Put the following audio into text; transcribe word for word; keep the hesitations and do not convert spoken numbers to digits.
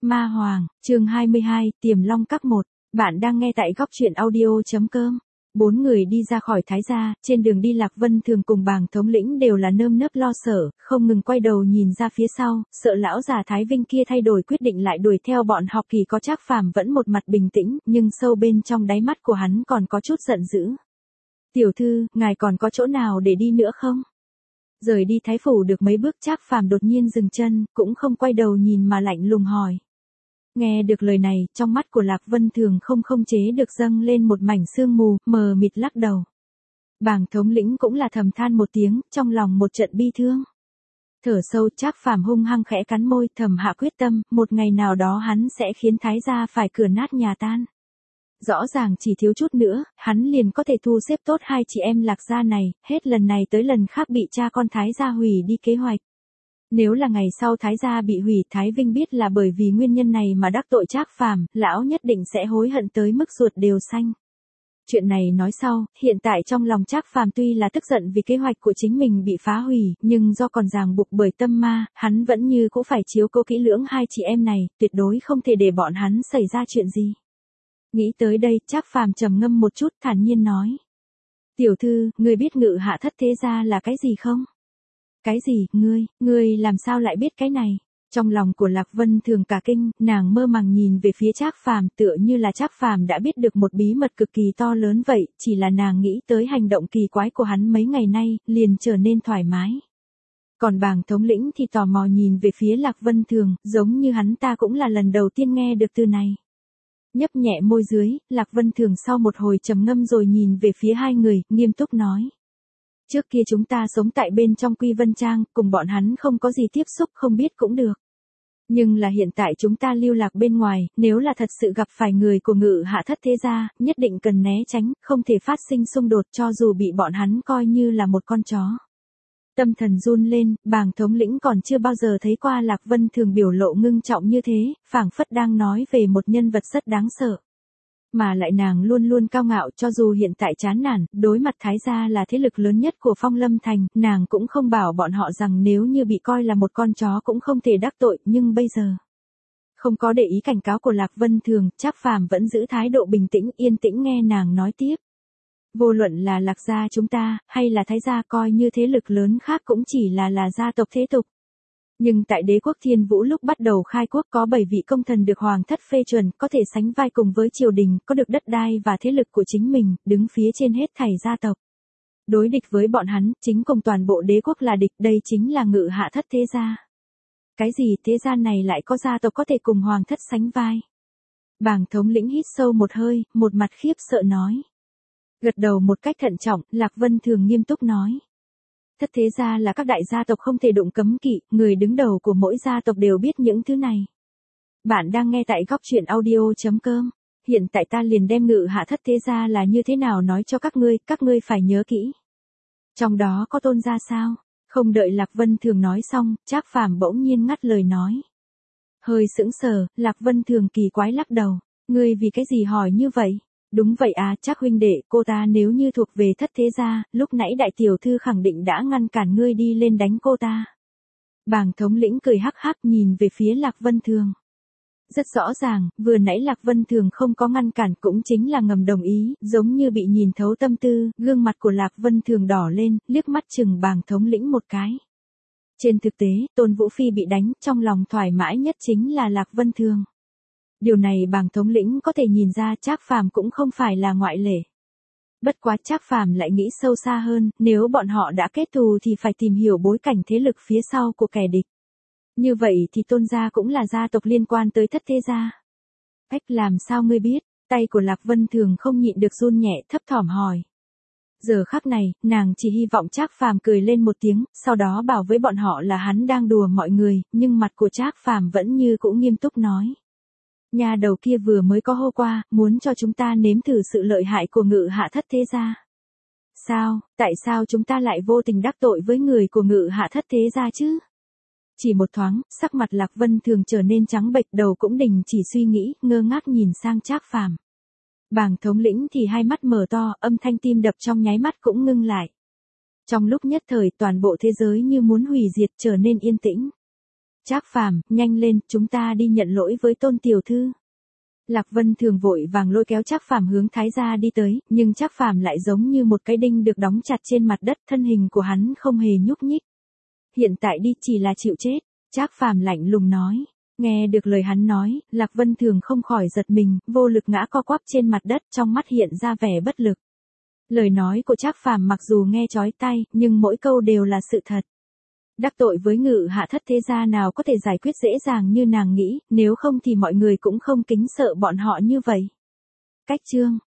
Ma Hoàng, chương hai mươi hai, Tiềm Long Các một. Bạn đang nghe tại góc truyện audio chấm com. Bốn người đi ra khỏi Thái gia, trên đường đi Lạc Vân Thường cùng Bàng thống lĩnh đều là nơm nớp lo sợ, không ngừng quay đầu nhìn ra phía sau, sợ lão già Thái Vinh kia thay đổi quyết định lại đuổi theo bọn họ. Kỳ có Trác Phàm vẫn một mặt bình tĩnh, nhưng sâu bên trong đáy mắt của hắn còn có chút giận dữ. Tiểu thư, ngài còn có chỗ nào để đi nữa không? Rời đi Thái phủ được mấy bước Trác Phàm đột nhiên dừng chân, cũng không quay đầu nhìn mà lạnh lùng hỏi. Nghe được lời này, trong mắt của Lạc Vân Thường không không chế được dâng lên một mảnh sương mù, mờ mịt lắc đầu. Bàng thống lĩnh cũng là thầm than một tiếng, trong lòng một trận bi thương. Thở sâu, Trác Phàm hung hăng khẽ cắn môi, thầm hạ quyết tâm, một ngày nào đó hắn sẽ khiến Thái gia phải cửa nát nhà tan. Rõ ràng chỉ thiếu chút nữa, hắn liền có thể thu xếp tốt hai chị em Lạc gia này, hết lần này tới lần khác bị cha con Thái gia hủy đi kế hoạch. Nếu là ngày sau Thái gia bị hủy, Thái Vinh biết là bởi vì nguyên nhân này mà đắc tội Trác Phàm, lão nhất định sẽ hối hận tới mức ruột đều xanh. Chuyện này nói sau, hiện tại trong lòng Trác Phàm tuy là tức giận vì kế hoạch của chính mình bị phá hủy, nhưng do còn ràng buộc bởi tâm ma, hắn vẫn như cũng phải chiếu cố kỹ lưỡng hai chị em này, tuyệt đối không thể để bọn hắn xảy ra chuyện gì. Nghĩ tới đây, Trác Phàm trầm ngâm một chút, thản nhiên nói. Tiểu thư, ngươi biết Ngự Hạ Thất Thế Gia là cái gì không? Cái gì, ngươi, ngươi làm sao lại biết cái này? Trong lòng của Lạc Vân Thường cả kinh, nàng mơ màng nhìn về phía Trác Phàm, tựa như là Trác Phàm đã biết được một bí mật cực kỳ to lớn vậy, chỉ là nàng nghĩ tới hành động kỳ quái của hắn mấy ngày nay, liền trở nên thoải mái. Còn Bàng thống lĩnh thì tò mò nhìn về phía Lạc Vân Thường, giống như hắn ta cũng là lần đầu tiên nghe được từ này. Nhấp nhẹ môi dưới, Lạc Vân Thường sau một hồi trầm ngâm rồi nhìn về phía hai người, nghiêm túc nói. Trước kia chúng ta sống tại bên trong Quy Vân Trang, cùng bọn hắn không có gì tiếp xúc, không biết cũng được. Nhưng là hiện tại chúng ta lưu lạc bên ngoài, nếu là thật sự gặp phải người của Ngự Hạ Thất Thế Gia, nhất định cần né tránh, không thể phát sinh xung đột cho dù bị bọn hắn coi như là một con chó. Tâm thần run lên, Bàng thống lĩnh còn chưa bao giờ thấy qua Lạc Vân Thường biểu lộ ngưng trọng như thế, phảng phất đang nói về một nhân vật rất đáng sợ. Mà lại nàng luôn luôn cao ngạo, cho dù hiện tại chán nản, đối mặt Thái gia là thế lực lớn nhất của Phong Lâm Thành, nàng cũng không bảo bọn họ rằng nếu như bị coi là một con chó cũng không thể đắc tội, nhưng bây giờ. Không có để ý cảnh cáo của Lạc Vân Thường, Trác Phàm vẫn giữ thái độ bình tĩnh, yên tĩnh nghe nàng nói tiếp. Vô luận là Lạc gia chúng ta, hay là Thái gia coi như thế lực lớn khác cũng chỉ là là gia tộc thế tục. Nhưng tại đế quốc Thiên Vũ lúc bắt đầu khai quốc có bảy vị công thần được hoàng thất phê chuẩn, có thể sánh vai cùng với triều đình, có được đất đai và thế lực của chính mình, đứng phía trên hết thảy gia tộc. Đối địch với bọn hắn, chính cùng toàn bộ đế quốc là địch, đây chính là Ngự Hạ Thất Thế Gia. Cái gì thế gian này lại có gia tộc có thể cùng hoàng thất sánh vai? Bàng thống lĩnh hít sâu một hơi, một mặt khiếp sợ nói. Gật đầu một cách thận trọng, Lạc Vân Thường nghiêm túc nói. Thất thế gia là các đại gia tộc không thể đụng cấm kỵ, người đứng đầu của mỗi gia tộc đều biết những thứ này. Bạn đang nghe tại góc truyện audio chấm com. Hiện tại ta liền đem Ngự Hạ Thất Thế Gia là như thế nào nói cho các ngươi, các ngươi phải nhớ kỹ. Trong đó có Tôn gia sao? Không đợi Lạc Vân Thường nói xong, Trác Phàm bỗng nhiên ngắt lời nói. Hơi sững sờ, Lạc Vân Thường kỳ quái lắc đầu. Ngươi vì cái gì hỏi như vậy? Đúng vậy à, Trác huynh đệ, cô ta nếu như thuộc về Thất Thế Gia, lúc nãy đại tiểu thư khẳng định đã ngăn cản ngươi đi lên đánh cô ta. Bàng thống lĩnh cười hắc hắc nhìn về phía Lạc Vân Thường. Rất rõ ràng, vừa nãy Lạc Vân Thường không có ngăn cản cũng chính là ngầm đồng ý, giống như bị nhìn thấu tâm tư, gương mặt của Lạc Vân Thường đỏ lên, liếc mắt chừng Bàng thống lĩnh một cái. Trên thực tế, Tôn Vũ Phi bị đánh, trong lòng thoải mái nhất chính là Lạc Vân Thường. Điều này Bàng thống lĩnh có thể nhìn ra, Trác Phàm cũng không phải là ngoại lệ. Bất quá Trác Phàm lại nghĩ sâu xa hơn, nếu bọn họ đã kết thù thì phải tìm hiểu bối cảnh thế lực phía sau của kẻ địch. Như vậy thì Tôn gia cũng là gia tộc liên quan tới Thất Thế Gia. Cách làm sao ngươi biết? Tay của Lạc Vân Thường không nhịn được run nhẹ, thấp thỏm hỏi. Giờ khắc này, nàng chỉ hy vọng Trác Phàm cười lên một tiếng, sau đó bảo với bọn họ là hắn đang đùa mọi người, nhưng mặt của Trác Phàm vẫn như cũng nghiêm túc nói. Nhà đầu kia vừa mới có hô qua, muốn cho chúng ta nếm thử sự lợi hại của Ngự Hạ Thất Thế Gia. Sao, tại sao chúng ta lại vô tình đắc tội với người của Ngự Hạ Thất Thế Gia chứ? Chỉ một thoáng, sắc mặt Lạc Vân Thường trở nên trắng bệch, đầu cũng đình chỉ suy nghĩ, ngơ ngác nhìn sang Trác Phàm. Bàng thống lĩnh thì hai mắt mở to, âm thanh tim đập trong nháy mắt cũng ngưng lại. Trong lúc nhất thời toàn bộ thế giới như muốn hủy diệt trở nên yên tĩnh. Trác Phàm, nhanh lên, chúng ta đi nhận lỗi với Tôn tiểu thư. Lạc Vân Thường vội vàng lôi kéo Trác Phàm hướng Thái gia đi tới, nhưng Trác Phàm lại giống như một cái đinh được đóng chặt trên mặt đất, thân hình của hắn không hề nhúc nhích. Hiện tại đi chỉ là chịu chết, Trác Phàm lạnh lùng nói. Nghe được lời hắn nói, Lạc Vân Thường không khỏi giật mình, vô lực ngã co quắp trên mặt đất, trong mắt hiện ra vẻ bất lực. Lời nói của Trác Phàm mặc dù nghe chói tai, nhưng mỗi câu đều là sự thật. Đắc tội với Ngự hạ thất thế gia nào có thể giải quyết dễ dàng như nàng nghĩ, nếu không thì mọi người cũng không kính sợ bọn họ như vậy. Cách chương